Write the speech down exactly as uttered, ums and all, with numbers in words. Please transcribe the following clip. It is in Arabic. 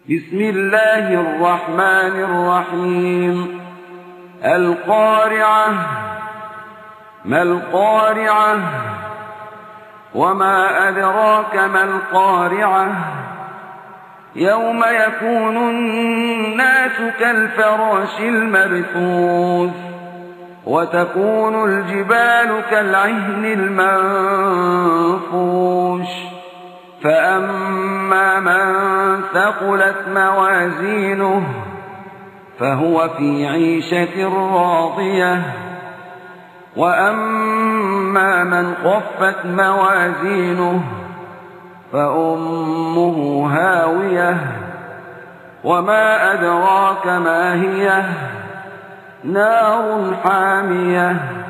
بسم الله الرحمن الرحيم القارعة ما القارعة وما أدراك ما القارعة يوم يكون الناس كالفراش المبثوث وتكون الجبال كالعهن المنفوش فأما من ثقلت موازينه فهو في عيشة راضية وأما من خفت موازينه فأمه هاوية وما أدراك ما هي نار حامية